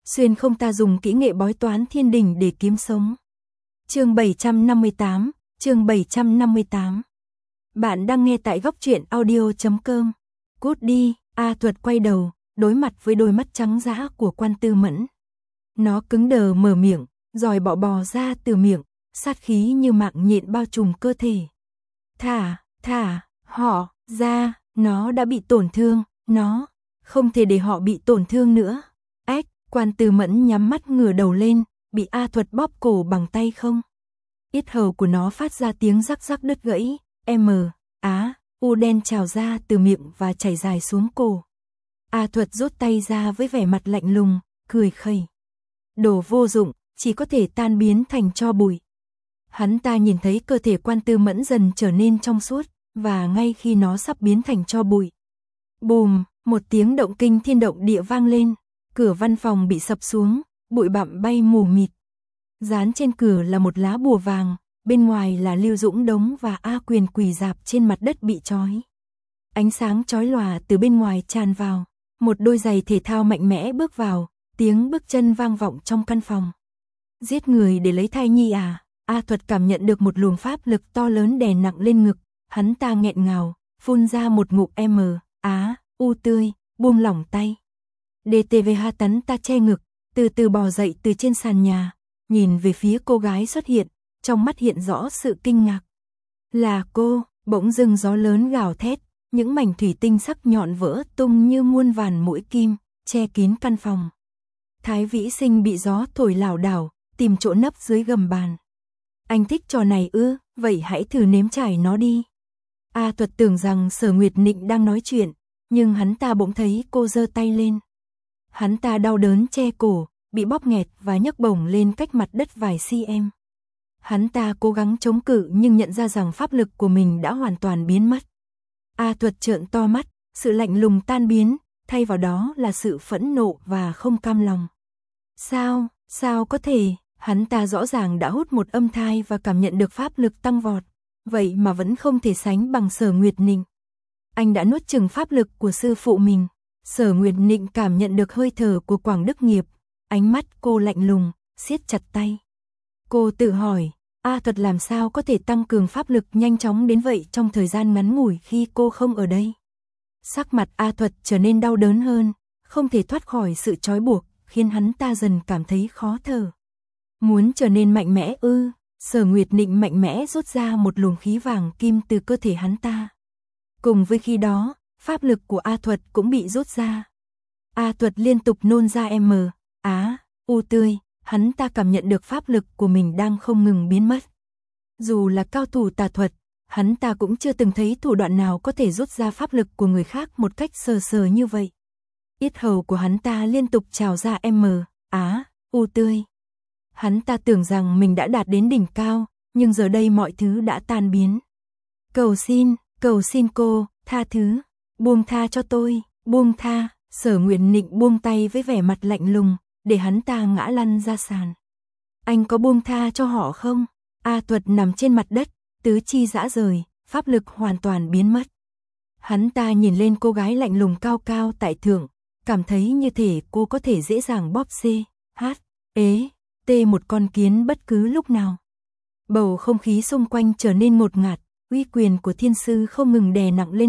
xuyên không ta dùng kỹ nghệ bói toán thiên đình để kiếm sống. Chương 758, chương 758. Bạn đang nghe tại góc truyện audio.com. Cút đi, A Thuật quay đầu, đối mặt với đôi mắt trắng dã của Quan Tư Mẫn. Nó cứng đờ mở miệng, giòi bò ra từ miệng, sát khí như mạng nhện bao trùm cơ thể. Thả họ ra, nó đã bị tổn thương, nó không thể để họ bị tổn thương nữa. Ếch, Quan Tư Mẫn nhắm mắt ngửa đầu lên, bị A Thuật bóp cổ bằng tay không. Yết hầu của nó phát ra tiếng rắc rắc đứt gãy, U đen trào ra từ miệng và chảy dài xuống cổ. A Thuật rút tay ra với vẻ mặt lạnh lùng, cười khẩy. Đồ vô dụng, chỉ có thể tan biến thành tro bụi. Hắn ta nhìn thấy cơ thể Quan Tư Mẫn dần trở nên trong suốt, và ngay khi nó sắp biến thành tro bụi. Bùm, một tiếng động kinh thiên động địa vang lên, cửa văn phòng bị sập xuống, bụi bặm bay mù mịt. Dán trên cửa là một lá bùa vàng, bên ngoài là Lưu Dũng Đống và A Quyền quỳ rạp trên mặt đất bị trói. Ánh sáng chói lòa từ bên ngoài tràn vào, một đôi giày thể thao mạnh mẽ bước vào, tiếng bước chân vang vọng trong căn phòng. Giết người để lấy thai nhi à? A Thuật cảm nhận được một luồng pháp lực to lớn đè nặng lên ngực, hắn ta nghẹn ngào, phun ra một ngụm U tươi, buông lỏng tay. DTVH tắn ta che ngực, từ từ bò dậy từ trên sàn nhà, nhìn về phía cô gái xuất hiện, trong mắt hiện rõ sự kinh ngạc. Là cô, bỗng dưng gió lớn gào thét, những mảnh thủy tinh sắc nhọn vỡ tung như muôn vàn mũi kim, che kín căn phòng. Thái Vĩ Sinh bị gió thổi lảo đảo, tìm chỗ nấp dưới gầm bàn. Anh thích trò này ư, vậy hãy thử nếm trải nó đi. A Thuật tưởng rằng Sở Nguyệt Nịnh đang nói chuyện, nhưng hắn ta bỗng thấy cô giơ tay lên. Hắn ta đau đớn che cổ, bị bóp nghẹt và nhấc bổng lên cách mặt đất vài cm. Hắn ta cố gắng chống cự nhưng nhận ra rằng pháp lực của mình đã hoàn toàn biến mất. A Thuật trợn to mắt, sự lạnh lùng tan biến, thay vào đó là sự phẫn nộ và không cam lòng. Sao có thể, hắn ta rõ ràng đã hút một âm thai và cảm nhận được pháp lực tăng vọt, vậy mà vẫn không thể sánh bằng Sở Nguyệt Nịnh. Anh đã nuốt chửng pháp lực của sư phụ mình. Sở Nguyệt Nịnh cảm nhận được hơi thở của Quảng Đức Nghiệp, ánh mắt cô lạnh lùng, siết chặt tay. Cô tự hỏi, A Thuật làm sao có thể tăng cường pháp lực nhanh chóng đến vậy trong thời gian ngắn ngủi khi cô không ở đây. Sắc mặt A Thuật trở nên đau đớn hơn, không thể thoát khỏi sự trói buộc, khiến hắn ta dần cảm thấy khó thở. Muốn trở nên mạnh mẽ ư? Sở Nguyệt Nịnh mạnh mẽ rút ra một luồng khí vàng kim từ cơ thể hắn ta. Cùng với khi đó, pháp lực của A Thuật cũng bị rút ra. A Thuật liên tục nôn ra U tươi, hắn ta cảm nhận được pháp lực của mình đang không ngừng biến mất. Dù là cao thủ tà thuật, hắn ta cũng chưa từng thấy thủ đoạn nào có thể rút ra pháp lực của người khác một cách sờ như vậy. Yết hầu của hắn ta liên tục trào ra U tươi. Hắn ta tưởng rằng mình đã đạt đến đỉnh cao, nhưng giờ đây mọi thứ đã tan biến. Cầu xin cô, tha thứ, buông tha cho tôi, buông tha. Sở Nguyệt Nịnh buông tay với vẻ mặt lạnh lùng, để hắn ta ngã lăn ra sàn. Anh có buông tha cho họ không? A Thuật nằm trên mặt đất, tứ chi rã rời, pháp lực hoàn toàn biến mất. Hắn ta nhìn lên cô gái lạnh lùng cao cao tại thượng, cảm thấy như thể cô có thể dễ dàng bóp một con kiến bất cứ lúc nào. Bầu không khí xung quanh trở nên ngột ngạt, uy quyền của thiên sư không ngừng đè nặng lên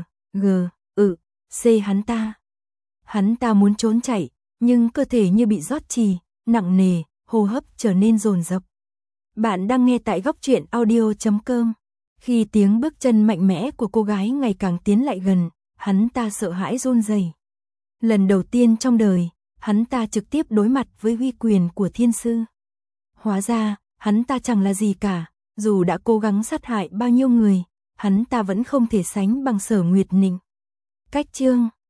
hắn ta. Hắn ta muốn trốn chạy, nhưng cơ thể như bị rót chì, nặng nề, hô hấp trở nên dồn dập. Bạn đang nghe tại góc truyện audio.com. Khi tiếng bước chân mạnh mẽ của cô gái ngày càng tiến lại gần, hắn ta sợ hãi run rẩy. Lần đầu tiên trong đời, hắn ta trực tiếp đối mặt với uy quyền của thiên sư. Hóa ra, hắn ta chẳng là gì cả, dù đã cố gắng sát hại bao nhiêu người, hắn ta vẫn không thể sánh bằng Sở Nguyệt Nịnh. Cách chương